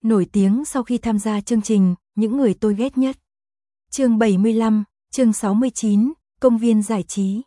Nổi tiếng sau khi tham gia chương trình Những người tôi ghét nhất. Chương 75, chương 69, công viên giải trí.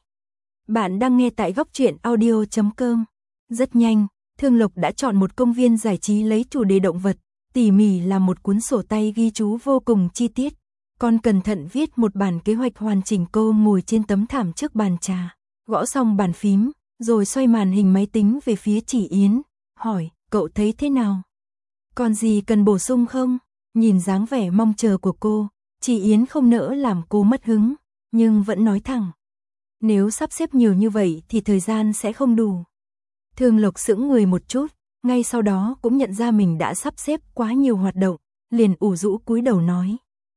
Bạn đang nghe tại góc truyện audio.com. Rất nhanh, Thương Lộc đã chọn một công viên giải trí lấy chủ đề động vật, tỉ mỉ làm một cuốn sổ tay ghi chú vô cùng chi tiết. Còn cẩn thận viết một bản kế hoạch hoàn chỉnh. Cô ngồi trên tấm thảm trước bàn trà, gõ xong bàn phím, rồi xoay màn hình máy tính về phía Chỉ Yến, hỏi, cậu thấy thế nào? Còn gì cần bổ sung không? Nhìn dáng vẻ mong chờ của cô, Chỉ Yến không nỡ làm cô mất hứng, nhưng vẫn nói thẳng. Nếu sắp xếp nhiều như vậy thì thời gian sẽ không đủ. Thương Lộc sững người một chút, ngay sau đó cũng nhận ra mình đã sắp xếp quá nhiều hoạt động, liền ủ rũ cúi đầu nói.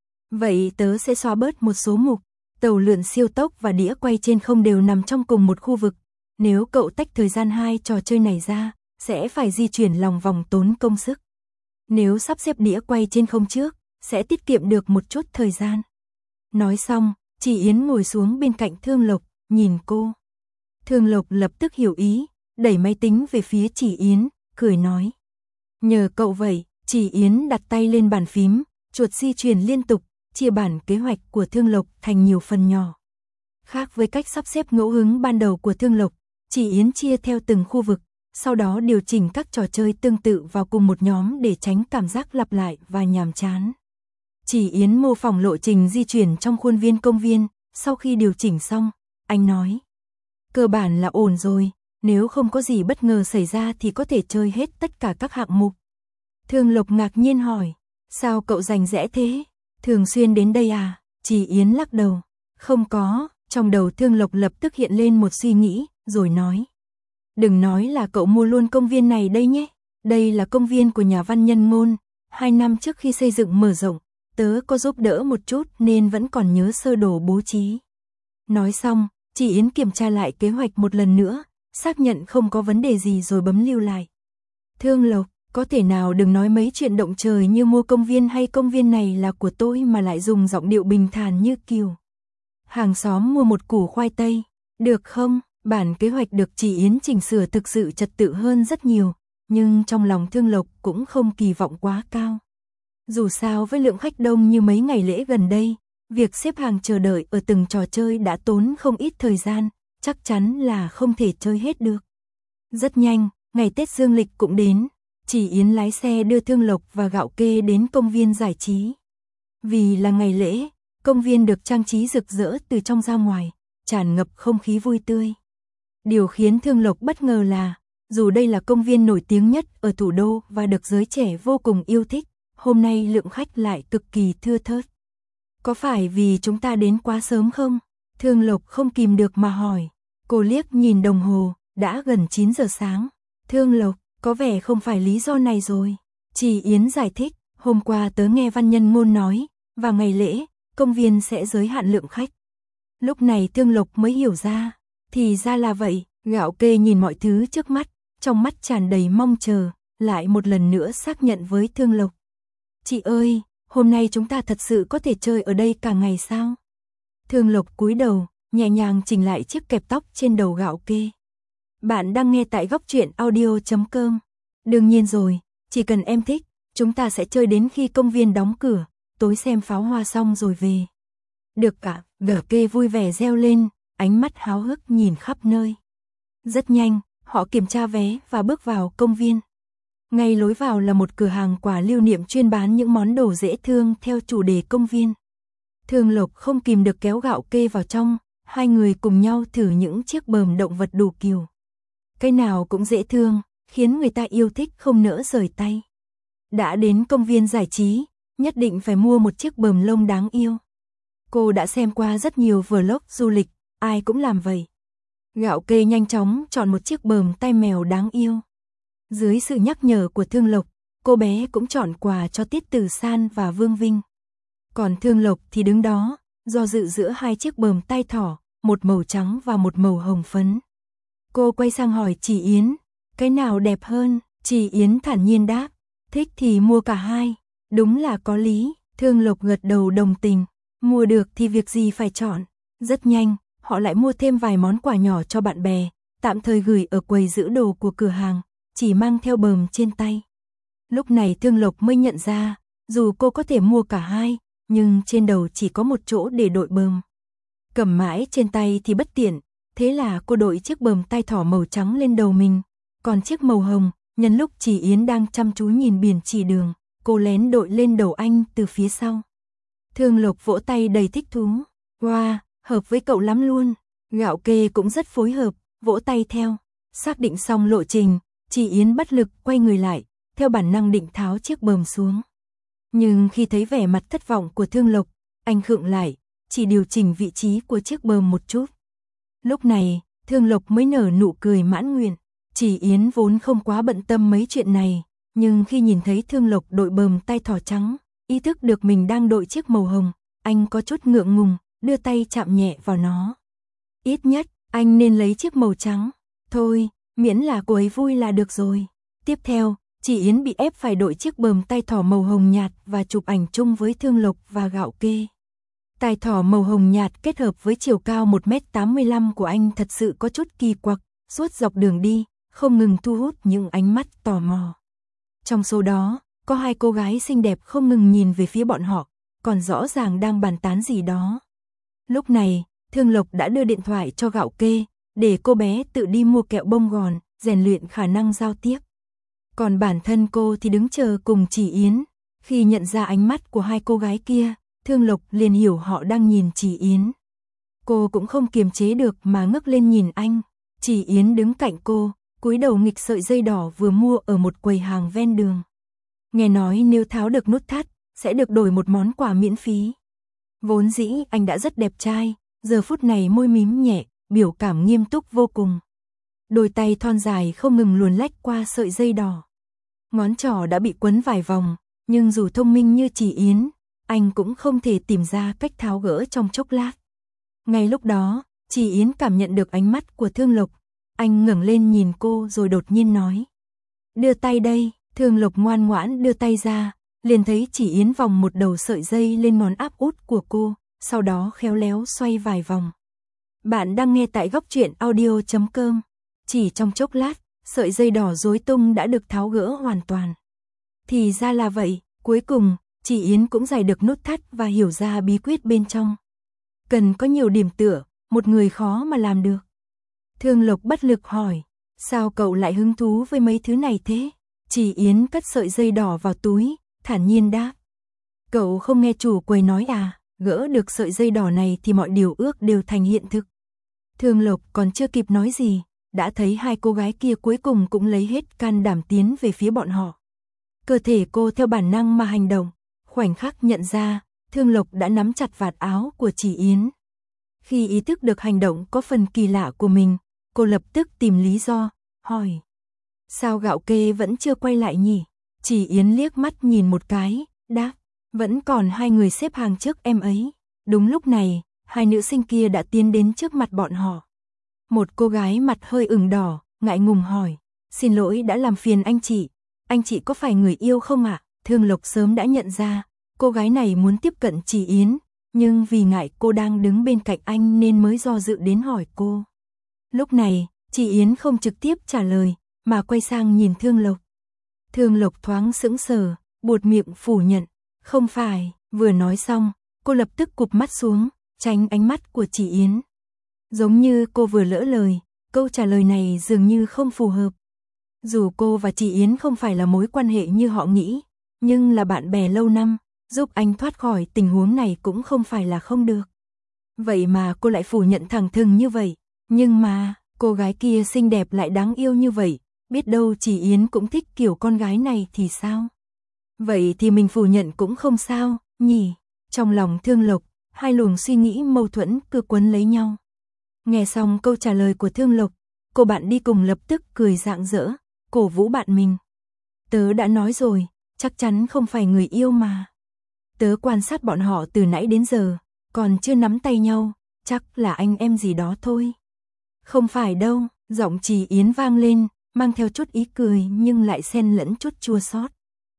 Vậy tớ sẽ xóa bớt một số mục, tàu lượn siêu tốc và đĩa quay trên không đều nằm trong cùng một khu vực. Nếu cậu tách thời gian hai trò chơi này ra, sẽ phải di chuyển lòng vòng tốn công sức. Nếu sắp xếp đĩa quay trên không trước, sẽ tiết kiệm được một chút thời gian. Nói xong, Chỉ Yến ngồi xuống bên cạnh Thương Lộc, nhìn cô. Thương Lộc lập tức hiểu ý, đẩy máy tính về phía Chỉ Yến, cười nói. Nhờ cậu vậy. Chỉ Yến đặt tay lên bàn phím, chuột di chuyển liên tục, chia bản kế hoạch của Thương Lộc thành nhiều phần nhỏ. Khác với cách sắp xếp ngẫu hứng ban đầu của Thương Lộc, Chỉ Yến chia theo từng khu vực, sau đó điều chỉnh các trò chơi tương tự vào cùng một nhóm để tránh cảm giác lặp lại và nhàm chán. Chỉ Yến mô phỏng lộ trình di chuyển trong khuôn viên công viên, sau khi điều chỉnh xong, anh nói. Cơ bản là ổn rồi, nếu không có gì bất ngờ xảy ra thì có thể chơi hết tất cả các hạng mục. Thương Lộc ngạc nhiên hỏi, sao cậu rành rẽ thế? Thường xuyên đến đây à? Chỉ Yến lắc đầu. Không có, trong đầu Thương Lộc lập tức hiện lên một suy nghĩ, rồi nói. Đừng nói là cậu mua luôn công viên này đây nhé. Đây là công viên của nhà văn nhân Ngôn. 2 năm trước khi xây dựng mở rộng, tớ có giúp đỡ một chút nên vẫn còn nhớ sơ đồ bố trí. Nói xong, Chỉ Yến kiểm tra lại kế hoạch một lần nữa, xác nhận không có vấn đề gì rồi bấm lưu lại. Thương Lộc, có thể nào đừng nói mấy chuyện động trời như mua công viên hay công viên này là của tôi mà lại dùng giọng điệu bình thản như kiểu hàng xóm mua một củ khoai tây, được không? Bản kế hoạch được Chỉ Yến chỉnh sửa thực sự trật tự hơn rất nhiều, nhưng trong lòng Thương Lộc cũng không kỳ vọng quá cao. Dù sao với lượng khách đông như mấy ngày lễ gần đây, việc xếp hàng chờ đợi ở từng trò chơi đã tốn không ít thời gian, chắc chắn là không thể chơi hết được. Rất nhanh, ngày Tết Dương lịch cũng đến, Chỉ Yến lái xe đưa Thương Lộc và Gạo Kê đến công viên giải trí. Vì là ngày lễ, công viên được trang trí rực rỡ từ trong ra ngoài, tràn ngập không khí vui tươi. Điều khiến Thương Lộc bất ngờ là, dù đây là công viên nổi tiếng nhất ở thủ đô và được giới trẻ vô cùng yêu thích, hôm nay lượng khách lại cực kỳ thưa thớt. Có phải vì chúng ta đến quá sớm không? Thương Lộc không kìm được mà hỏi. Cô liếc nhìn đồng hồ, đã gần 9 giờ sáng. Thương Lộc, có vẻ không phải lý do này rồi. Chỉ Yến giải thích, hôm qua tớ nghe văn nhân Ngôn nói, vào ngày lễ, công viên sẽ giới hạn lượng khách. Lúc này Thương Lộc mới hiểu ra, thì ra là vậy. Gạo Kê nhìn mọi thứ trước mắt, trong mắt tràn đầy mong chờ, lại một lần nữa xác nhận với Thương Lộc. Chị ơi, hôm nay chúng ta thật sự có thể chơi ở đây cả ngày sao? Thương Lộc cúi đầu, nhẹ nhàng chỉnh lại chiếc kẹp tóc trên đầu Gạo Kê. Bạn đang nghe tại góc truyện audio.com. Đương nhiên rồi, chỉ cần em thích, chúng ta sẽ chơi đến khi công viên đóng cửa, tối xem pháo hoa xong rồi về. Được cả, Gạo Kê vui vẻ reo lên, ánh mắt háo hức nhìn khắp nơi. Rất nhanh, họ kiểm tra vé và bước vào công viên. Ngay lối vào là một cửa hàng quà lưu niệm chuyên bán những món đồ dễ thương theo chủ đề công viên. Thương Lộc không kìm được kéo Gạo Kê vào trong, hai người cùng nhau thử những chiếc bờm động vật đủ kiểu. Cái nào cũng dễ thương, khiến người ta yêu thích không nỡ rời tay. Đã đến công viên giải trí, nhất định phải mua một chiếc bờm lông đáng yêu. Cô đã xem qua rất nhiều vlog du lịch, ai cũng làm vậy. Gạo Kê nhanh chóng chọn một chiếc bờm tai mèo đáng yêu. Dưới sự nhắc nhở của Thương Lộc, cô bé cũng chọn quà cho Tiết Tử San và Vương Vinh. Còn Thương Lộc thì đứng đó, do dự giữa hai chiếc bờm tai thỏ, một màu trắng và một màu hồng phấn. Cô quay sang hỏi Chỉ Yến, cái nào đẹp hơn? Chỉ Yến thản nhiên đáp, thích thì mua cả hai. Đúng là có lý. Thương Lộc gật đầu đồng tình, mua được thì việc gì phải chọn. Rất nhanh, họ lại mua thêm vài món quà nhỏ cho bạn bè, tạm thời gửi ở quầy giữ đồ của cửa hàng, chỉ mang theo bờm trên tay. Lúc này Thương Lộc mới nhận ra, dù cô có thể mua cả hai, nhưng trên đầu chỉ có một chỗ để đội bờm. Cầm mãi trên tay thì bất tiện, thế là cô đội chiếc bờm tai thỏ màu trắng lên đầu mình, còn chiếc màu hồng, nhân lúc Chỉ Yến đang chăm chú nhìn biển chỉ đường, cô lén đội lên đầu anh từ phía sau. Thương Lộc vỗ tay đầy thích thú, wow, hợp với cậu lắm luôn. Gạo Kê cũng rất phối hợp, vỗ tay theo. Xác định xong lộ trình, Chỉ Yến bất lực quay người lại, theo bản năng định tháo chiếc bờm xuống. Nhưng khi thấy vẻ mặt thất vọng của Thương Lộc, anh khựng lại, chỉ điều chỉnh vị trí của chiếc bờm một chút. Lúc này, Thương Lộc mới nở nụ cười mãn nguyện. Chỉ Yến vốn không quá bận tâm mấy chuyện này, nhưng khi nhìn thấy Thương Lộc đội bờm tai thỏ trắng, ý thức được mình đang đội chiếc màu hồng, anh có chút ngượng ngùng, đưa tay chạm nhẹ vào nó. Ít nhất, anh nên lấy chiếc màu trắng. Thôi, miễn là cô ấy vui là được rồi. Tiếp theo, Chỉ Yến bị ép phải đội chiếc bờm tai thỏ màu hồng nhạt và chụp ảnh chung với Thương Lộc và Gạo Kê. Tai thỏ màu hồng nhạt kết hợp với chiều cao 1m85 của anh thật sự có chút kỳ quặc, suốt dọc đường đi, không ngừng thu hút những ánh mắt tò mò. Trong số đó, có hai cô gái xinh đẹp không ngừng nhìn về phía bọn họ, còn rõ ràng đang bàn tán gì đó. Lúc này, Thương Lộc đã đưa điện thoại cho Gạo Kê, để cô bé tự đi mua kẹo bông gòn, rèn luyện khả năng giao tiếp. Còn bản thân cô thì đứng chờ cùng Chỉ Yến. Khi nhận ra ánh mắt của hai cô gái kia, Thương Lộc liền hiểu họ đang nhìn Chỉ Yến. Cô cũng không kiềm chế được mà ngước lên nhìn anh. Chỉ Yến đứng cạnh cô, cúi đầu nghịch sợi dây đỏ vừa mua ở một quầy hàng ven đường. Nghe nói nếu tháo được nút thắt, sẽ được đổi một món quà miễn phí. Vốn dĩ anh đã rất đẹp trai, giờ phút này môi mím nhẹ, biểu cảm nghiêm túc vô cùng. Đôi tay thon dài không ngừng luồn lách qua sợi dây đỏ. Ngón trỏ đã bị quấn vài vòng, nhưng dù thông minh như Chỉ Yến, anh cũng không thể tìm ra cách tháo gỡ trong chốc lát. Ngay lúc đó, Chỉ Yến cảm nhận được ánh mắt của Thương Lộc. Anh ngẩng lên nhìn cô rồi đột nhiên nói. Đưa tay đây. Thương Lộc ngoan ngoãn đưa tay ra, liền thấy Chỉ Yến vòng một đầu sợi dây lên ngón áp út của cô, sau đó khéo léo xoay vài vòng. Bạn đang nghe tại góc truyện audio.com. Chỉ trong chốc lát, sợi dây đỏ rối tung đã được tháo gỡ hoàn toàn. Thì ra là vậy, cuối cùng, Chỉ Yến cũng giải được nút thắt và hiểu ra bí quyết bên trong. Cần có nhiều điểm tựa, một người khó mà làm được. Thương Lộc bất lực hỏi, sao cậu lại hứng thú với mấy thứ này thế? Chỉ Yến cất sợi dây đỏ vào túi, thản nhiên đáp. Cậu không nghe chủ quầy nói à, gỡ được sợi dây đỏ này thì mọi điều ước đều thành hiện thực. Thương Lộc còn chưa kịp nói gì, đã thấy hai cô gái kia cuối cùng cũng lấy hết can đảm tiến về phía bọn họ. Cơ thể cô theo bản năng mà hành động, khoảnh khắc nhận ra, Thương Lộc đã nắm chặt vạt áo của Chỉ Yến. Khi ý thức được hành động có phần kỳ lạ của mình, cô lập tức tìm lý do, hỏi. Sao Gạo Kê vẫn chưa quay lại nhỉ? Chỉ Yến liếc mắt nhìn một cái, đáp. Vẫn còn hai người xếp hàng trước em ấy. Đúng lúc này, hai nữ sinh kia đã tiến đến trước mặt bọn họ. Một cô gái mặt hơi ửng đỏ, ngại ngùng hỏi. Xin lỗi đã làm phiền anh chị có phải người yêu không ạ? Thương Lộc sớm đã nhận ra, cô gái này muốn tiếp cận Chỉ Yến, nhưng vì ngại cô đang đứng bên cạnh anh nên mới do dự đến hỏi cô. Lúc này, Chỉ Yến không trực tiếp trả lời, mà quay sang nhìn Thương Lộc. Thương Lộc thoáng sững sờ, buột miệng phủ nhận, không phải, vừa nói xong, cô lập tức cụp mắt xuống, tránh ánh mắt của Chỉ Yến. Giống như cô vừa lỡ lời, câu trả lời này dường như không phù hợp. Dù cô và Chỉ Yến không phải là mối quan hệ như họ nghĩ, nhưng là bạn bè lâu năm, giúp anh thoát khỏi tình huống này cũng không phải là không được. Vậy mà cô lại phủ nhận thẳng thừng như vậy, nhưng mà, cô gái kia xinh đẹp lại đáng yêu như vậy, biết đâu Chỉ Yến cũng thích kiểu con gái này thì sao? Vậy thì mình phủ nhận cũng không sao, nhỉ? Trong lòng Thương Lộc, hai luồng suy nghĩ mâu thuẫn cứ quấn lấy nhau. Nghe xong câu trả lời của Thương Lộc, cô bạn đi cùng lập tức cười rạng rỡ, cổ vũ bạn mình. Tớ đã nói rồi, chắc chắn không phải người yêu mà. Tớ quan sát bọn họ từ nãy đến giờ, còn chưa nắm tay nhau, chắc là anh em gì đó thôi. Không phải đâu, giọng Chỉ Yến vang lên, mang theo chút ý cười nhưng lại xen lẫn chút chua xót.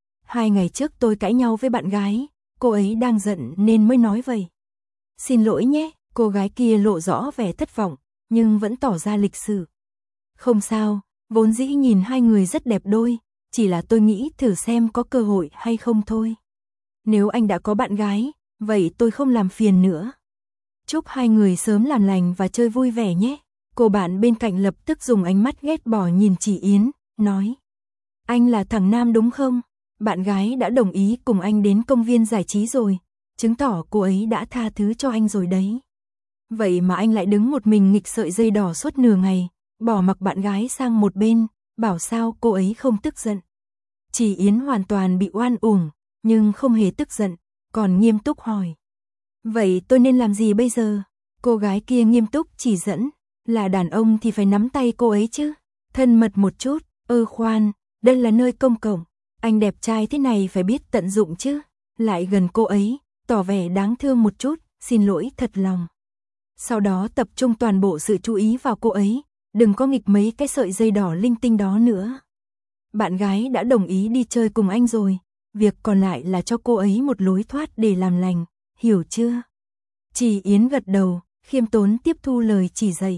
2 ngày trước tôi cãi nhau với bạn gái, cô ấy đang giận nên mới nói vậy. Xin lỗi nhé, cô gái kia lộ rõ vẻ thất vọng, nhưng vẫn tỏ ra lịch sự. Không sao, vốn dĩ nhìn hai người rất đẹp đôi, chỉ là tôi nghĩ thử xem có cơ hội hay không thôi. Nếu anh đã có bạn gái, vậy tôi không làm phiền nữa. Chúc hai người sớm làm lành và chơi vui vẻ nhé. Cô bạn bên cạnh lập tức dùng ánh mắt ghét bỏ nhìn chị Yến, nói. Anh là thằng Nam đúng không? Bạn gái đã đồng ý cùng anh đến công viên giải trí rồi, chứng tỏ cô ấy đã tha thứ cho anh rồi đấy. Vậy mà anh lại đứng một mình nghịch sợi dây đỏ suốt nửa ngày, bỏ mặc bạn gái sang một bên, bảo sao cô ấy không tức giận. Chị Yến hoàn toàn bị oan uổng, nhưng không hề tức giận, còn nghiêm túc hỏi. Vậy tôi nên làm gì bây giờ? Cô gái kia nghiêm túc chỉ dẫn, là đàn ông thì phải nắm tay cô ấy chứ, thân mật một chút. Khoan, đây là nơi công cộng, anh đẹp trai thế này phải biết tận dụng chứ. Lại gần cô ấy, tỏ vẻ đáng thương một chút, xin lỗi thật lòng. Sau đó tập trung toàn bộ sự chú ý vào cô ấy, đừng có nghịch mấy cái sợi dây đỏ linh tinh đó nữa. Bạn gái đã đồng ý đi chơi cùng anh rồi, việc còn lại là cho cô ấy một lối thoát để làm lành, hiểu chưa? Chị Yến gật đầu, khiêm tốn tiếp thu lời chỉ dạy.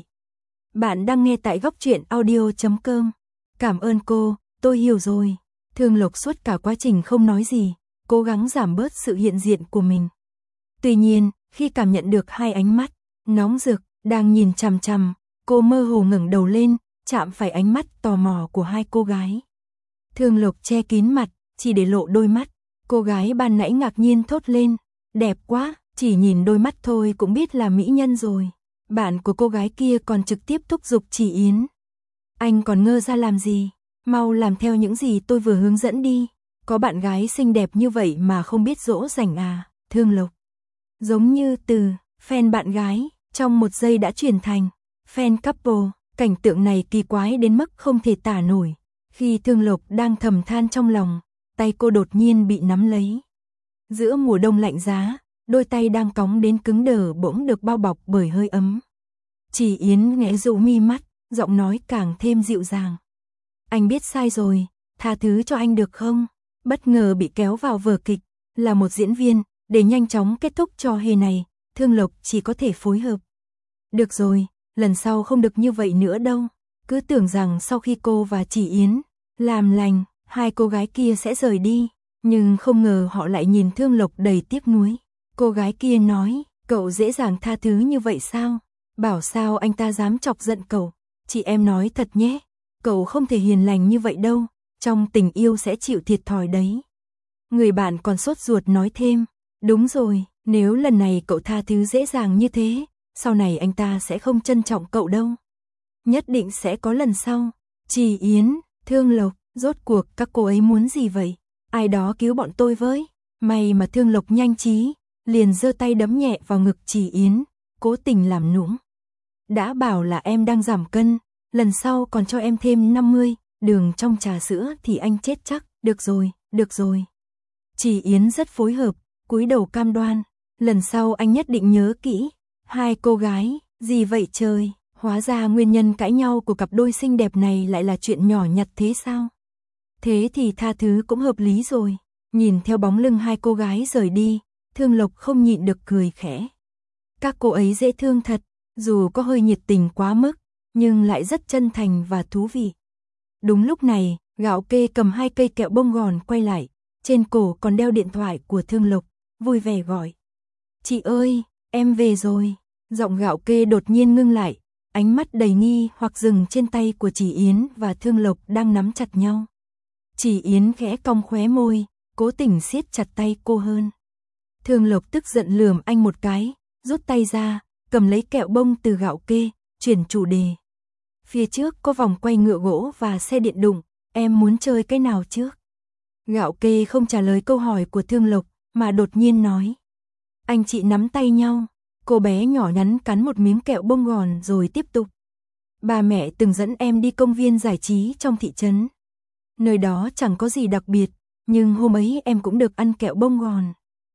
Bạn đang nghe tại Góc Truyện Audio.com. Cảm ơn cô, tôi hiểu rồi. Thương Lộc suốt cả quá trình không nói gì, cố gắng giảm bớt sự hiện diện của mình. Tuy nhiên, khi cảm nhận được hai ánh mắt nóng rực đang nhìn chằm chằm, cô mơ hồ ngẩng đầu lên, chạm phải ánh mắt tò mò của hai cô gái. Thương Lộc che kín mặt, chỉ để lộ đôi mắt. Cô gái ban nãy ngạc nhiên thốt lên, đẹp quá, chỉ nhìn đôi mắt thôi cũng biết là mỹ nhân rồi. Bạn của cô gái kia còn trực tiếp thúc giục chị Yến. Anh còn ngơ ra làm gì? Mau làm theo những gì tôi vừa hướng dẫn đi. Có bạn gái xinh đẹp như vậy mà không biết dỗ dành à? Thương Lộc. Giống như từ fan bạn gái, trong một giây đã chuyển thành fan couple. Cảnh tượng này kỳ quái đến mức không thể tả nổi. Khi Thương Lộc đang thầm than trong lòng, tay cô đột nhiên bị nắm lấy. Giữa mùa đông lạnh giá, đôi tay đang cóng đến cứng đờ bỗng được bao bọc bởi hơi ấm. Chị Yến nghẽ dụ mi mắt, giọng nói càng thêm dịu dàng. Anh biết sai rồi, tha thứ cho anh được không? Bất ngờ bị kéo vào vở kịch, là một diễn viên, để nhanh chóng kết thúc trò hề này, Thương Lộc chỉ có thể phối hợp. Được rồi, lần sau không được như vậy nữa đâu. Cứ tưởng rằng sau khi cô và chị Yến làm lành, hai cô gái kia sẽ rời đi, nhưng không ngờ họ lại nhìn Thương Lộc đầy tiếc nuối. Cô gái kia nói, cậu dễ dàng tha thứ như vậy sao? Bảo sao anh ta dám chọc giận cậu? Chị em nói thật nhé, cậu không thể hiền lành như vậy đâu, trong tình yêu sẽ chịu thiệt thòi đấy. Người bạn còn sốt ruột nói thêm, đúng rồi, nếu lần này cậu tha thứ dễ dàng như thế, sau này anh ta sẽ không trân trọng cậu đâu. Nhất định sẽ có lần sau. Chị Yến, Thương Lộc, rốt cuộc các cô ấy muốn gì vậy? Ai đó cứu bọn tôi với. May mà Thương Lộc nhanh trí, liền giơ tay đấm nhẹ vào ngực chị Yến, cố tình làm nũng. Đã bảo là em đang giảm cân, lần sau còn cho em thêm 50, đường trong trà sữa thì anh chết chắc. Được rồi, được rồi. Chị Yến rất phối hợp, cúi đầu cam đoan, lần sau anh nhất định nhớ kỹ. Hai cô gái, gì vậy trời? Hóa ra nguyên nhân cãi nhau của cặp đôi xinh đẹp này lại là chuyện nhỏ nhặt thế sao? Thế thì tha thứ cũng hợp lý rồi. Nhìn theo bóng lưng hai cô gái rời đi, Thương Lộc không nhịn được cười khẽ. Các cô ấy dễ thương thật, dù có hơi nhiệt tình quá mức, nhưng lại rất chân thành và thú vị. Đúng lúc này, Gạo Kê cầm 2 cây kẹo bông gòn quay lại, trên cổ còn đeo điện thoại của Thương Lộc, vui vẻ gọi. Chị ơi, em về rồi. Giọng Gạo Kê đột nhiên ngưng lại, ánh mắt đầy nghi hoặc dừng trên tay của chị Yến và Thương Lộc đang nắm chặt nhau. Chị Yến khẽ cong khóe môi, cố tình siết chặt tay cô hơn. Thương Lộc tức giận lườm anh một cái, rút tay ra, cầm lấy kẹo bông từ Gạo Kê, chuyển chủ đề. Phía trước có vòng quay ngựa gỗ và xe điện đụng, em muốn chơi cái nào trước? Gạo Kê không trả lời câu hỏi của Thương Lộc, mà đột nhiên nói. Anh chị nắm tay nhau. Cô bé nhỏ nhắn cắn một miếng kẹo bông gòn rồi tiếp tục. Ba mẹ từng dẫn em đi công viên giải trí trong thị trấn. Nơi đó chẳng có gì đặc biệt, nhưng hôm ấy em cũng được ăn kẹo bông gòn.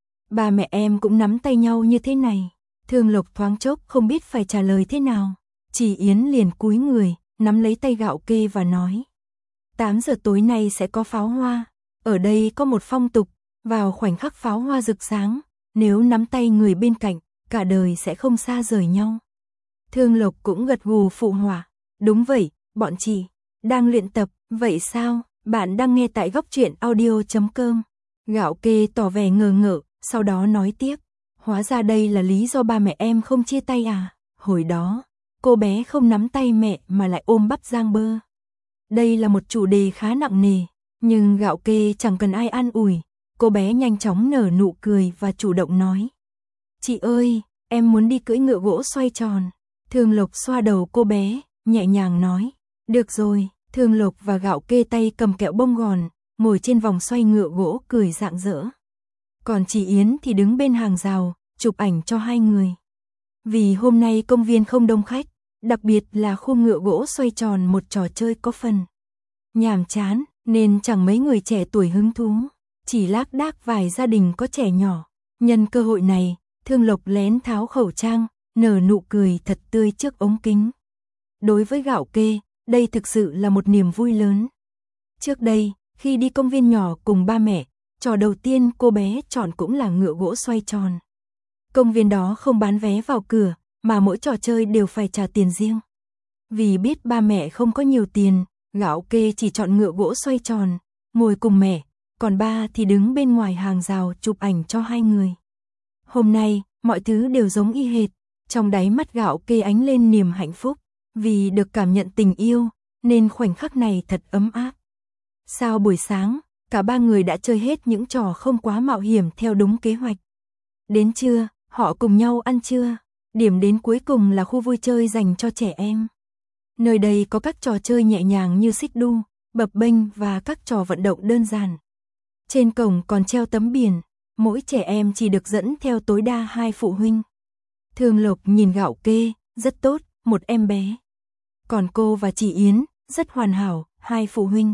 Ba mẹ em cũng nắm tay nhau như thế này. Thương Lộc thoáng chốc không biết phải trả lời thế nào. Chị Yến liền cúi người, nắm lấy tay Gạo Kê và nói. 8 giờ tối nay sẽ có pháo hoa. Ở đây có một phong tục, vào khoảnh khắc pháo hoa rực sáng, nếu nắm tay người bên cạnh, cả đời sẽ không xa rời nhau. Thương Lộc cũng gật gù phụ họa. Đúng vậy, bọn chị đang luyện tập, vậy sao? Bạn đang nghe tại góc truyện audio.com. Gạo kê tỏ vẻ ngờ ngợ, sau đó nói tiếp. Hóa ra đây là lý do ba mẹ em không chia tay à? Hồi đó, cô bé không nắm tay mẹ mà lại ôm bắp rang bơ. Đây là một chủ đề khá nặng nề, nhưng gạo kê chẳng cần ai an ủi. Cô bé nhanh chóng nở nụ cười và chủ động nói. Chị ơi, em muốn đi cưỡi ngựa gỗ xoay tròn. Thường Lộc xoa đầu cô bé, nhẹ nhàng nói. Được rồi. Thường Lộc và gạo kê tay cầm kẹo bông gòn, ngồi trên vòng xoay ngựa gỗ cười rạng rỡ. Còn chị Yến thì đứng bên hàng rào, chụp ảnh cho hai người. Vì hôm nay công viên không đông khách, đặc biệt là khu ngựa gỗ xoay tròn một trò chơi có phần nhàm chán, nên chẳng mấy người trẻ tuổi hứng thú, chỉ lác đác vài gia đình có trẻ nhỏ. Nhân cơ hội này, Thường Lộc lén tháo khẩu trang, nở nụ cười thật tươi trước ống kính. Đối với gạo kê, đây thực sự là một niềm vui lớn. Trước đây, khi đi công viên nhỏ cùng ba mẹ, trò đầu tiên cô bé chọn cũng là ngựa gỗ xoay tròn. Công viên đó không bán vé vào cửa, mà mỗi trò chơi đều phải trả tiền riêng. Vì biết ba mẹ không có nhiều tiền, gạo kê chỉ chọn ngựa gỗ xoay tròn, ngồi cùng mẹ, còn ba thì đứng bên ngoài hàng rào chụp ảnh cho hai người. Hôm nay, mọi thứ đều giống y hệt, trong đáy mắt gạo kê ánh lên niềm hạnh phúc. Vì được cảm nhận tình yêu, nên khoảnh khắc này thật ấm áp. Sau buổi sáng, cả ba người đã chơi hết những trò không quá mạo hiểm theo đúng kế hoạch. Đến trưa, họ cùng nhau ăn trưa. Điểm đến cuối cùng là khu vui chơi dành cho trẻ em. Nơi đây có các trò chơi nhẹ nhàng như xích đu, bập bênh và các trò vận động đơn giản. Trên cổng còn treo tấm biển, mỗi trẻ em chỉ được dẫn theo tối đa 2 phụ huynh. Thường Lộc nhìn gạo kê, rất tốt, một em bé. Còn cô và chị Yến, rất hoàn hảo, 2 phụ huynh.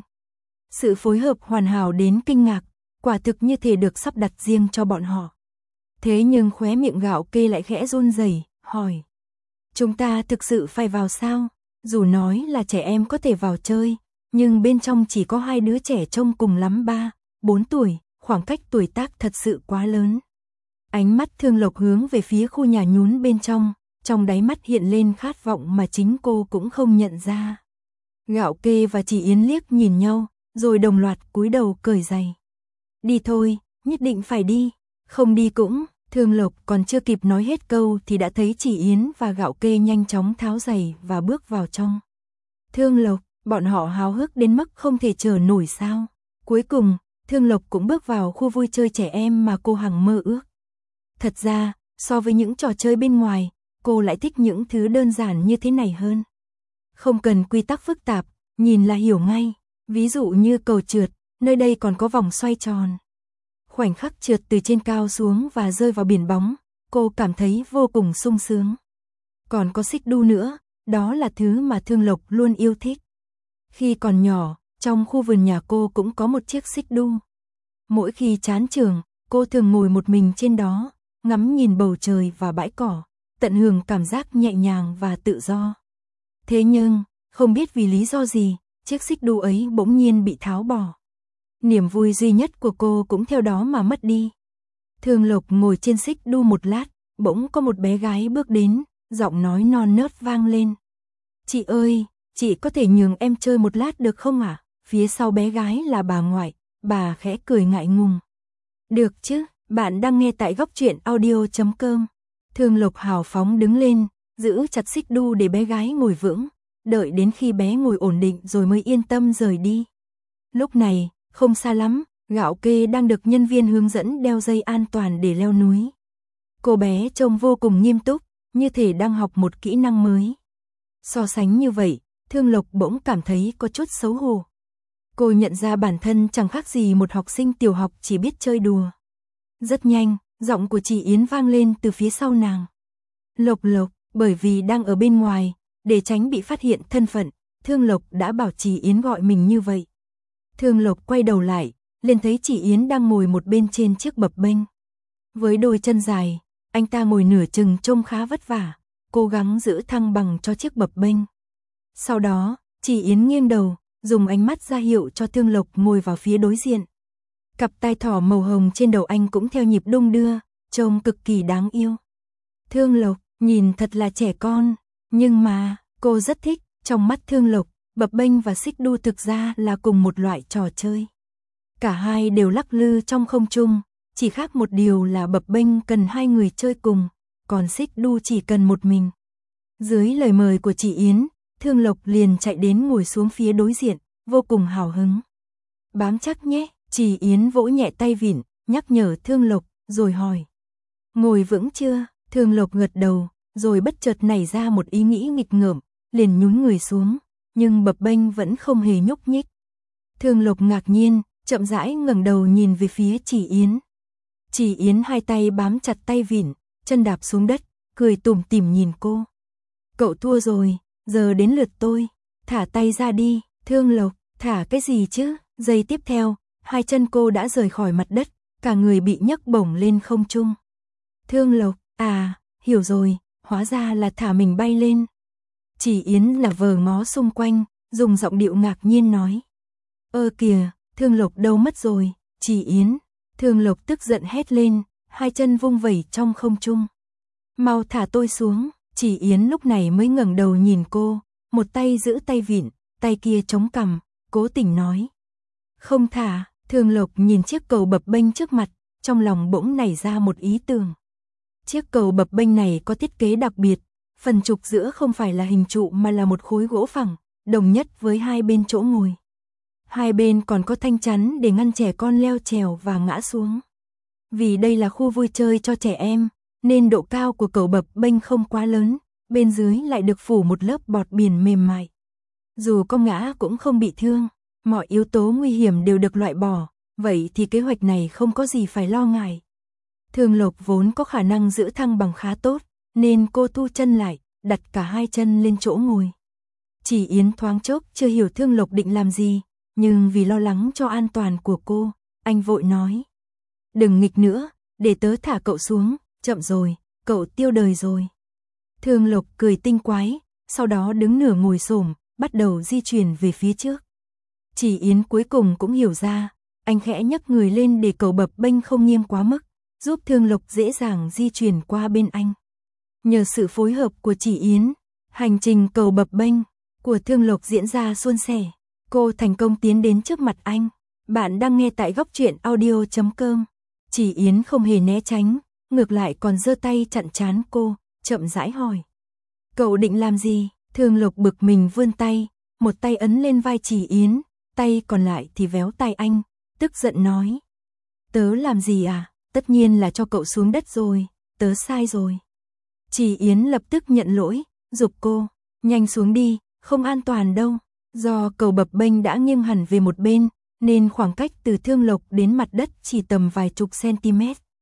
Sự phối hợp hoàn hảo đến kinh ngạc, quả thực như thể được sắp đặt riêng cho bọn họ. Thế nhưng khóe miệng gạo kê lại khẽ run rẩy, hỏi. Chúng ta thực sự phải vào sao? Dù nói là trẻ em có thể vào chơi, nhưng bên trong chỉ có 2 đứa trẻ trông cùng lắm 3, 4 tuổi, khoảng cách tuổi tác thật sự quá lớn. Ánh mắt Thường Lộc hướng về phía khu nhà nhún bên trong đáy mắt hiện lên khát vọng mà chính cô cũng không nhận ra. Gạo kê và chị Yến liếc nhìn nhau, rồi đồng loạt cúi đầu cởi giày. Đi thôi, nhất định phải đi, không đi cũng. Thường Lộc còn chưa kịp nói hết câu thì đã thấy chị Yến và gạo kê nhanh chóng tháo giày và bước vào trong. Thường Lộc, bọn họ háo hức đến mức không thể chờ nổi sao. Cuối cùng, Thường Lộc cũng bước vào khu vui chơi trẻ em mà cô hằng mơ ước. Thật ra, so với những trò chơi bên ngoài, cô lại thích những thứ đơn giản như thế này hơn. Không cần quy tắc phức tạp, nhìn là hiểu ngay. Ví dụ như cầu trượt, nơi đây còn có vòng xoay tròn. Khoảnh khắc trượt từ trên cao xuống và rơi vào biển bóng, cô cảm thấy vô cùng sung sướng. Còn có xích đu nữa, đó là thứ mà Thường Lộc luôn yêu thích. Khi còn nhỏ, trong khu vườn nhà cô cũng có một chiếc xích đu. Mỗi khi chán trường, cô thường ngồi một mình trên đó, ngắm nhìn bầu trời và bãi cỏ, tận hưởng cảm giác nhẹ nhàng và tự do. Thế nhưng, không biết vì lý do gì, chiếc xích đu ấy bỗng nhiên bị tháo bỏ. Niềm vui duy nhất của cô cũng theo đó mà mất đi. Thường Lộc ngồi trên xích đu một lát, bỗng có một bé gái bước đến, giọng nói non nớt vang lên. Chị ơi, chị có thể nhường em chơi một lát được không ạ? Phía sau bé gái là bà ngoại, bà khẽ cười ngại ngùng. Được chứ, bạn đang nghe tại góc truyện audio.com. Thường Lộc hào phóng đứng lên, giữ chặt xích đu để bé gái ngồi vững, đợi đến khi bé ngồi ổn định rồi mới yên tâm rời đi. Lúc này, không xa lắm, gạo kê đang được nhân viên hướng dẫn đeo dây an toàn để leo núi. Cô bé trông vô cùng nghiêm túc, như thể đang học một kỹ năng mới. So sánh như vậy, Thường Lộc bỗng cảm thấy có chút xấu hổ. Cô nhận ra bản thân chẳng khác gì một học sinh tiểu học chỉ biết chơi đùa. Rất nhanh, giọng của chị Yến vang lên từ phía sau nàng. Lộc Lộc, bởi vì đang ở bên ngoài, để tránh bị phát hiện thân phận, Thường Lộc đã bảo chị Yến gọi mình như vậy. Thường Lộc quay đầu lại, liền thấy chị Yến đang ngồi một bên trên chiếc bập bênh. Với đôi chân dài, anh ta ngồi nửa chừng trông khá vất vả, cố gắng giữ thăng bằng cho chiếc bập bênh. Sau đó, chị Yến nghiêng đầu, dùng ánh mắt ra hiệu cho Thường Lộc ngồi vào phía đối diện. Cặp tai thỏ màu hồng trên đầu anh cũng theo nhịp đung đưa, trông cực kỳ đáng yêu. Thường Lộc nhìn thật là trẻ con, nhưng mà cô rất thích, trong mắt Thường Lộc, bập bênh và xích đu thực ra là cùng một loại trò chơi. Cả hai đều lắc lư trong không trung, chỉ khác một điều là bập bênh cần hai người chơi cùng, còn xích đu chỉ cần một mình. Dưới lời mời của chị Yến, Thương Lộc liền chạy đến ngồi xuống phía đối diện, vô cùng hào hứng. Bám chắc nhé, chị Yến vỗ nhẹ tay vịn, nhắc nhở Thương Lộc, rồi hỏi. Ngồi vững chưa? Thương Lộc gật đầu, rồi bất chợt nảy ra một ý nghĩ nghịch ngợm, liền nhún người xuống, nhưng bập bênh vẫn không hề nhúc nhích. Thương Lộc ngạc nhiên, chậm rãi ngẩng đầu nhìn về phía chị Yến. Chị Yến hai tay bám chặt tay vịn, chân đạp xuống đất, cười tủm tỉm nhìn cô. Cậu thua rồi, giờ đến lượt tôi, thả tay ra đi. Thương Lộc, thả cái gì chứ? Giây tiếp theo, hai chân cô đã rời khỏi mặt đất, cả người bị nhấc bổng lên không trung. Thương Lộc, à, hiểu rồi, hóa ra là thả mình bay lên. Chị Yến là vờ ngó xung quanh, dùng giọng điệu ngạc nhiên nói. Ơ kìa, Thương Lộc đâu mất rồi, chị Yến. Thương Lộc tức giận hét lên, hai chân vung vẩy trong không trung. Mau thả tôi xuống, chị Yến lúc này mới ngẩng đầu nhìn cô, một tay giữ tay vịn, tay kia chống cằm, cố tình nói. Không thả. Thương Lộc nhìn chiếc cầu bập bênh trước mặt, trong lòng bỗng nảy ra một ý tưởng. Chiếc cầu bập bênh này có thiết kế đặc biệt, phần trục giữa không phải là hình trụ mà là một khối gỗ phẳng, đồng nhất với hai bên chỗ ngồi. Hai bên còn có thanh chắn để ngăn trẻ con leo trèo và ngã xuống. Vì đây là khu vui chơi cho trẻ em, nên độ cao của cầu bập bênh không quá lớn, bên dưới lại được phủ một lớp bọt biển mềm mại. Dù có ngã cũng không bị thương, mọi yếu tố nguy hiểm đều được loại bỏ, vậy thì kế hoạch này không có gì phải lo ngại. Thương Lộc vốn có khả năng giữ thăng bằng khá tốt, nên cô thu chân lại, đặt cả hai chân lên chỗ ngồi. Chỉ Yến thoáng chốc chưa hiểu Thương Lộc định làm gì, nhưng vì lo lắng cho an toàn của cô, anh vội nói. Đừng nghịch nữa, để tớ thả cậu xuống, chậm rồi, cậu tiêu đời rồi. Thương Lộc cười tinh quái, sau đó đứng nửa ngồi xổm, bắt đầu di chuyển về phía trước. Chỉ Yến cuối cùng cũng hiểu ra, anh khẽ nhấc người lên để cầu bập bênh không nghiêng quá mức, giúp Thương Lộc dễ dàng di chuyển qua bên anh. Nhờ sự phối hợp của Chỉ Yến, hành trình cầu bập bênh của Thương Lộc diễn ra suôn sẻ. Cô thành công tiến đến trước mặt anh. Bạn đang nghe tại góc truyện audio.com. Chỉ Yến không hề né tránh, ngược lại còn giơ tay chặn trán cô, chậm rãi hỏi. Cậu định làm gì? Thương Lộc bực mình vươn tay, một tay ấn lên vai Chỉ Yến, tay còn lại thì véo tay anh, tức giận nói. Tớ làm gì à? Tất nhiên là cho cậu xuống đất rồi, tớ sai rồi. Chỉ Yến lập tức nhận lỗi, giục cô, nhanh xuống đi, không an toàn đâu. Do cầu bập bênh đã nghiêng hẳn về một bên, nên khoảng cách từ Thương Lộc đến mặt đất chỉ tầm vài chục cm.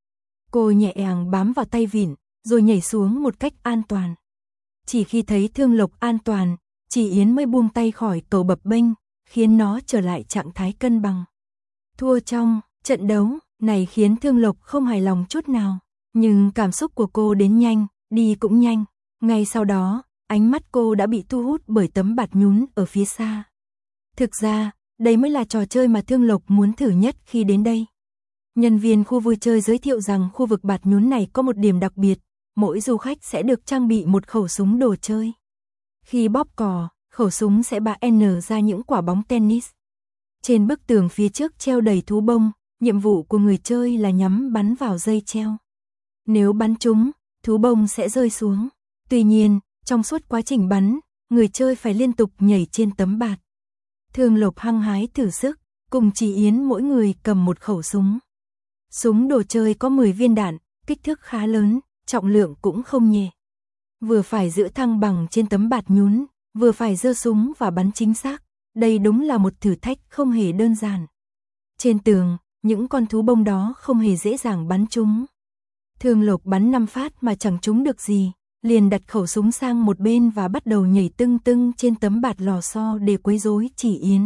Cô nhẹ nhàng bám vào tay vịn, rồi nhảy xuống một cách an toàn. Chỉ khi thấy Thương Lộc an toàn, Chỉ Yến mới buông tay khỏi cầu bập bênh, khiến nó trở lại trạng thái cân bằng. Thua trong trận đấu này khiến Thương Lộc không hài lòng chút nào, nhưng cảm xúc của cô đến nhanh, đi cũng nhanh. Ngay sau đó, ánh mắt cô đã bị thu hút bởi tấm bạt nhún ở phía xa. Thực ra, đây mới là trò chơi mà Thương Lộc muốn thử nhất khi đến đây. Nhân viên khu vui chơi giới thiệu rằng khu vực bạt nhún này có một điểm đặc biệt, mỗi du khách sẽ được trang bị một khẩu súng đồ chơi. Khi bóp cò, khẩu súng sẽ bắn ra những quả bóng tennis. Trên bức tường phía trước treo đầy thú bông, nhiệm vụ của người chơi là nhắm bắn vào dây treo. Nếu bắn trúng, thú bông sẽ rơi xuống. Tuy nhiên, trong suốt quá trình bắn, người chơi phải liên tục nhảy trên tấm bạt. Thương Lộc hăng hái thử sức, cùng Chỉ Yến mỗi người cầm một khẩu súng. Súng đồ chơi có 10 viên đạn, kích thước khá lớn, trọng lượng cũng không nhẹ. Vừa phải giữ thăng bằng trên tấm bạt nhún, vừa phải giơ súng và bắn chính xác. Đây đúng là một thử thách không hề đơn giản. Trên tường, những con thú bông đó không hề dễ dàng bắn trúng. Thương Lộc bắn 5 phát mà chẳng trúng được gì, liền đặt khẩu súng sang một bên và bắt đầu nhảy tưng tưng trên tấm bạt lò xo để quấy rối Chỉ Yến.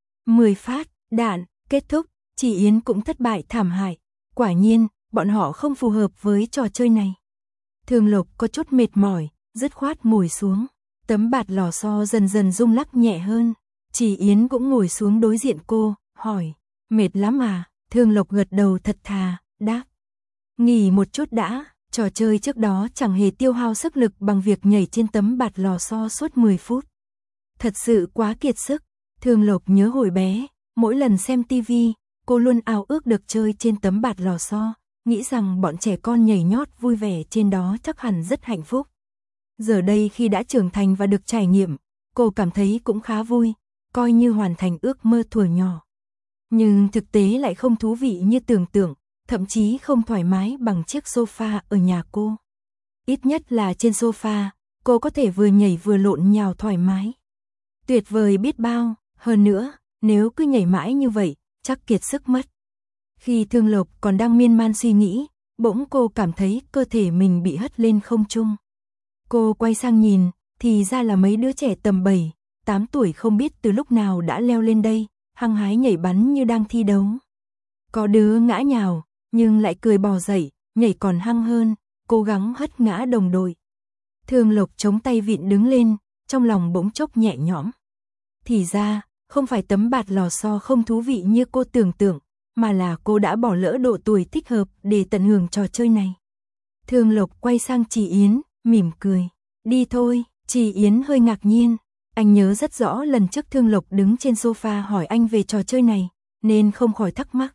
10 phát, đạn, kết thúc, Chỉ Yến cũng thất bại thảm hại. Quả nhiên, bọn họ không phù hợp với trò chơi này. Thương Lộc có chút mệt mỏi, dứt khoát ngồi xuống. Tấm bạt lò xo dần dần rung lắc nhẹ hơn. Chỉ Yến cũng ngồi xuống đối diện cô, hỏi, mệt lắm à? Thương Lộc gật đầu thật thà, đáp. Nghỉ một chút đã, trò chơi trước đó chẳng hề tiêu hao sức lực bằng việc nhảy trên tấm bạt lò xo suốt 10 phút. Thật sự quá kiệt sức. Thương Lộc nhớ hồi bé, mỗi lần xem tivi, cô luôn ao ước được chơi trên tấm bạt lò xo, nghĩ rằng bọn trẻ con nhảy nhót vui vẻ trên đó chắc hẳn rất hạnh phúc. Giờ đây khi đã trưởng thành và được trải nghiệm, cô cảm thấy cũng khá vui, coi như hoàn thành ước mơ thuở nhỏ. Nhưng thực tế lại không thú vị như tưởng tượng, thậm chí không thoải mái bằng chiếc sofa ở nhà cô. Ít nhất là trên sofa, cô có thể vừa nhảy vừa lộn nhào thoải mái. Tuyệt vời biết bao, hơn nữa, nếu cứ nhảy mãi như vậy, chắc kiệt sức mất. Khi Thương Lộc còn đang miên man suy nghĩ, bỗng cô cảm thấy cơ thể mình bị hất lên không trung. Cô quay sang nhìn, thì ra là mấy đứa trẻ tầm 7, 8 tuổi không biết từ lúc nào đã leo lên đây, hăng hái nhảy bắn như đang thi đấu. Có đứa ngã nhào, nhưng lại cười bò dậy, nhảy còn hăng hơn, cố gắng hất ngã đồng đội. Thương Lộc chống tay vịn đứng lên, trong lòng bỗng chốc nhẹ nhõm. Thì ra, không phải tấm bạt lò xo không thú vị như cô tưởng tượng, mà là cô đã bỏ lỡ độ tuổi thích hợp để tận hưởng trò chơi này. Thương Lộc quay sang chị Yến, mỉm cười. Đi thôi, chị Yến hơi ngạc nhiên. Anh nhớ rất rõ lần trước Thương Lộc đứng trên sofa hỏi anh về trò chơi này, nên không khỏi thắc mắc.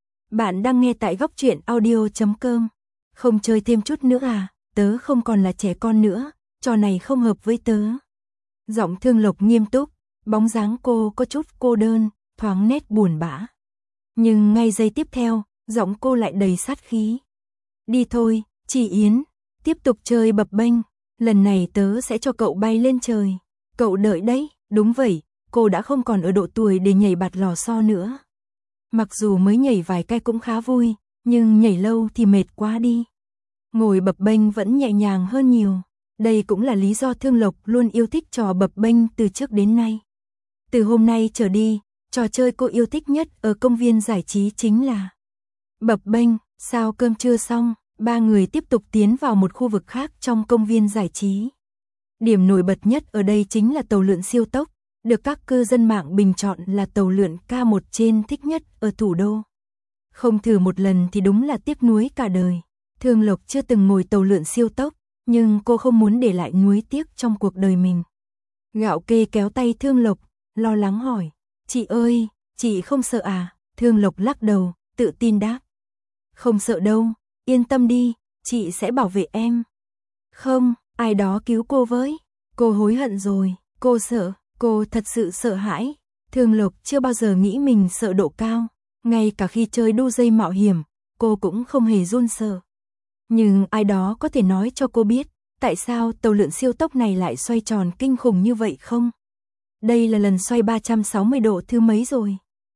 Bạn đang nghe tại Góc Truyện Audio.com. Không chơi thêm chút nữa à, tớ không còn là trẻ con nữa, trò này không hợp với tớ. Giọng Thương Lộc nghiêm túc, bóng dáng cô có chút cô đơn, thoáng nét buồn bã. Nhưng ngay giây tiếp theo, giọng cô lại đầy sát khí. Đi thôi, chị Yến, tiếp tục chơi bập bênh, lần này tớ sẽ cho cậu bay lên trời. Cậu đợi đấy, đúng vậy, cô đã không còn ở độ tuổi để nhảy bạt lò xo nữa. Mặc dù mới nhảy vài cái cũng khá vui, nhưng nhảy lâu thì mệt quá đi. Ngồi bập bênh vẫn nhẹ nhàng hơn nhiều. Đây cũng là lý do Thương Lộc luôn yêu thích trò bập bênh từ trước đến nay. Từ hôm nay trở đi, trò chơi cô yêu thích nhất ở công viên giải trí chính là bập bênh. Sau cơm trưa xong, ba người tiếp tục tiến vào một khu vực khác trong công viên giải trí. Điểm nổi bật nhất ở đây chính là tàu lượn siêu tốc, được các cư dân mạng bình chọn là tàu lượn K1 trên thích nhất ở thủ đô. Không thử một lần thì đúng là tiếc nuối cả đời. Thương Lộc chưa từng ngồi tàu lượn siêu tốc, nhưng cô không muốn để lại nuối tiếc trong cuộc đời mình. Gạo Kê kéo tay Thương Lộc, lo lắng hỏi, chị ơi, chị không sợ à? Thương Lộc lắc đầu, tự tin đáp. Không sợ đâu, yên tâm đi, chị sẽ bảo vệ em. Không, ai đó cứu cô với. Cô hối hận rồi, cô sợ, cô thật sự sợ hãi. Thương Lộc chưa bao giờ nghĩ mình sợ độ cao, ngay cả khi chơi đu dây mạo hiểm, cô cũng không hề run sợ. Nhưng ai đó có thể nói cho cô biết, tại sao tàu lượn siêu tốc này lại xoay tròn kinh khủng như vậy không? Đây là lần xoay 360 độ thứ mấy rồi?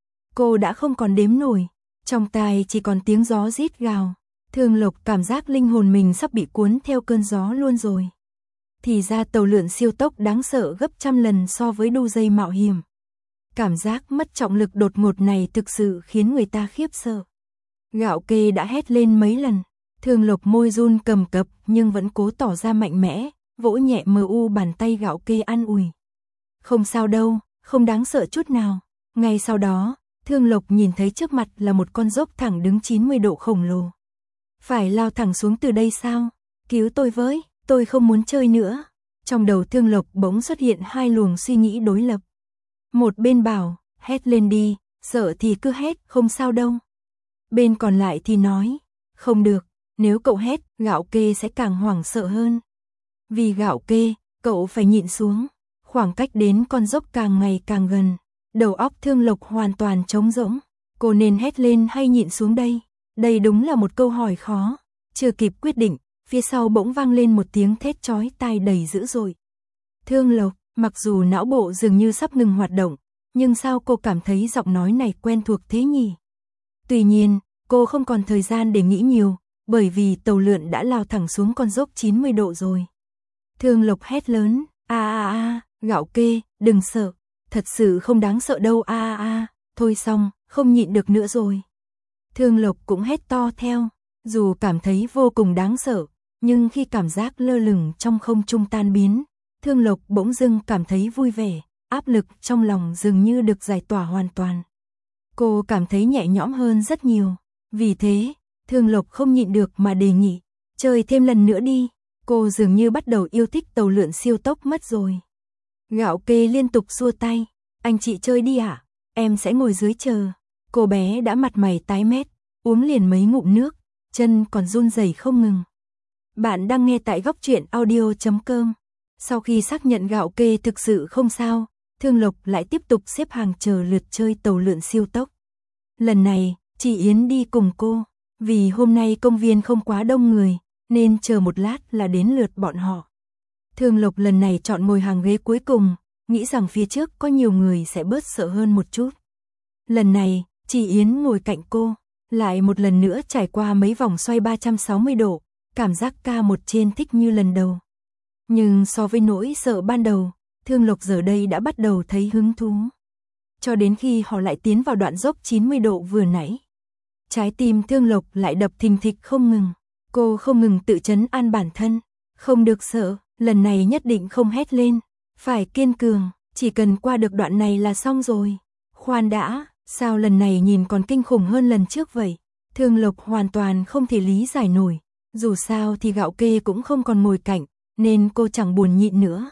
Cô đã không còn đếm nổi, trong tai chỉ còn tiếng gió rít gào. Thương Lộc cảm giác linh hồn mình sắp bị cuốn theo cơn gió luôn rồi. Thì ra tàu lượn siêu tốc đáng sợ gấp trăm lần so với đu dây mạo hiểm. Cảm giác mất trọng lực đột ngột này thực sự khiến người ta khiếp sợ. Gạo Kê đã hét lên mấy lần. Thương Lộc môi run cầm cập nhưng vẫn cố tỏ ra mạnh mẽ, vỗ nhẹ bàn tay Gạo Kê an ủi. Không sao đâu, không đáng sợ chút nào. Ngay sau đó, Thương Lộc nhìn thấy trước mặt là một con dốc thẳng đứng 90 độ khổng lồ. Phải lao thẳng xuống từ đây sao? Cứu tôi với, tôi không muốn chơi nữa. Trong đầu Thương Lộc bỗng xuất hiện hai luồng suy nghĩ đối lập. Một bên bảo, hét lên đi, sợ thì cứ hét, không sao đâu. Bên còn lại thì nói, không được, nếu cậu hét, Gạo Kê sẽ càng hoảng sợ hơn. Vì Gạo Kê, cậu phải nhịn xuống. Khoảng cách đến con dốc càng ngày càng gần. Đầu óc Thương Lộc hoàn toàn trống rỗng. Cô nên hét lên hay nhịn xuống đây? Đây đúng là một câu hỏi khó. Chưa kịp quyết định, phía sau bỗng vang lên một tiếng thét chói tai đầy dữ dội. Thương Lộc, mặc dù não bộ dường như sắp ngừng hoạt động, nhưng sao cô cảm thấy giọng nói này quen thuộc thế nhỉ? Tuy nhiên, cô không còn thời gian để nghĩ nhiều, bởi vì tàu lượn đã lao thẳng xuống con dốc 90 độ rồi. Thương Lộc hét lớn, Gạo Kê, đừng sợ, thật sự không đáng sợ đâu thôi xong, không nhịn được nữa rồi. Thương Lộc cũng hét to theo, dù cảm thấy vô cùng đáng sợ, nhưng khi cảm giác lơ lửng trong không trung tan biến, Thương Lộc bỗng dưng cảm thấy vui vẻ, áp lực trong lòng dường như được giải tỏa hoàn toàn. Cô cảm thấy nhẹ nhõm hơn rất nhiều, vì thế, Thương Lộc không nhịn được mà đề nghị, chơi thêm lần nữa đi. Cô dường như bắt đầu yêu thích tàu lượn siêu tốc mất rồi. Gạo kê liên tục xua tay. Anh chị chơi đi ạ, em sẽ ngồi dưới chờ. Cô bé đã mặt mày tái mét, uống liền mấy ngụm nước, chân còn run rẩy không ngừng. Bạn đang nghe tại góc truyện audio.com. Sau khi xác nhận gạo kê thực sự không sao, Thương Lộc lại tiếp tục xếp hàng chờ lượt chơi tàu lượn siêu tốc. Lần này, chị Yến đi cùng cô, vì hôm nay công viên không quá đông người, nên chờ một lát là đến lượt bọn họ. Thương Lộc lần này chọn ngồi hàng ghế cuối cùng, nghĩ rằng phía trước có nhiều người sẽ bớt sợ hơn một chút. Lần này, chị Yến ngồi cạnh cô, lại một lần nữa trải qua mấy vòng xoay 360 độ, cảm giác K1 trên thích như lần đầu. Nhưng so với nỗi sợ ban đầu, Thương Lộc giờ đây đã bắt đầu thấy hứng thú. Cho đến khi họ lại tiến vào đoạn dốc 90 độ vừa nãy. Trái tim Thương Lộc lại đập thình thịch không ngừng. Cô không ngừng tự trấn an bản thân. Không được sợ, lần này nhất định không hét lên. Phải kiên cường, chỉ cần qua được đoạn này là xong rồi. Khoan đã, sao lần này nhìn còn kinh khủng hơn lần trước vậy? Thương Lộc hoàn toàn không thể lý giải nổi. Dù sao thì gạo kê cũng không còn ngồi cạnh, nên cô chẳng buồn nhịn nữa.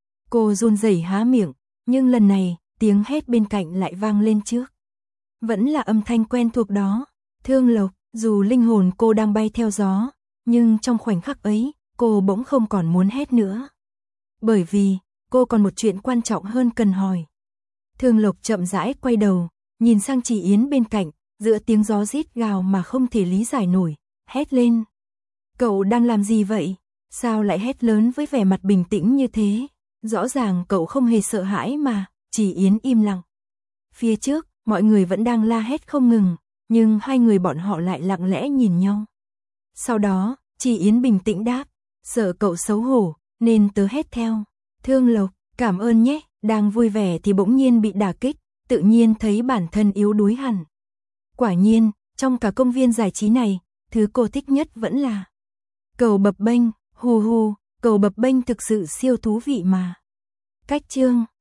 Cô run rẩy há miệng, nhưng lần này, tiếng hét bên cạnh lại vang lên trước. Vẫn là âm thanh quen thuộc đó. Thương Lộc, dù linh hồn cô đang bay theo gió, nhưng trong khoảnh khắc ấy, cô bỗng không còn muốn hét nữa. Bởi vì, cô còn một chuyện quan trọng hơn cần hỏi. Thương Lộc chậm rãi quay đầu, nhìn sang chị Yến bên cạnh, giữa tiếng gió rít gào mà không thể lý giải nổi, hét lên. Cậu đang làm gì vậy? Sao lại hét lớn với vẻ mặt bình tĩnh như thế? Rõ ràng cậu không hề sợ hãi mà, chị Yến im lặng. Phía trước, mọi người vẫn đang la hét không ngừng, nhưng hai người bọn họ lại lặng lẽ nhìn nhau. Sau đó, chị Yến bình tĩnh đáp, sợ cậu xấu hổ, nên tớ hét theo. Thương Lộc, cảm ơn nhé, đang vui vẻ thì bỗng nhiên bị đả kích, tự nhiên thấy bản thân yếu đuối hẳn. Quả nhiên, trong cả công viên giải trí này, thứ cô thích nhất vẫn là cầu bập bênh, hù hù, cầu bập bênh thực sự siêu thú vị mà. Cách chương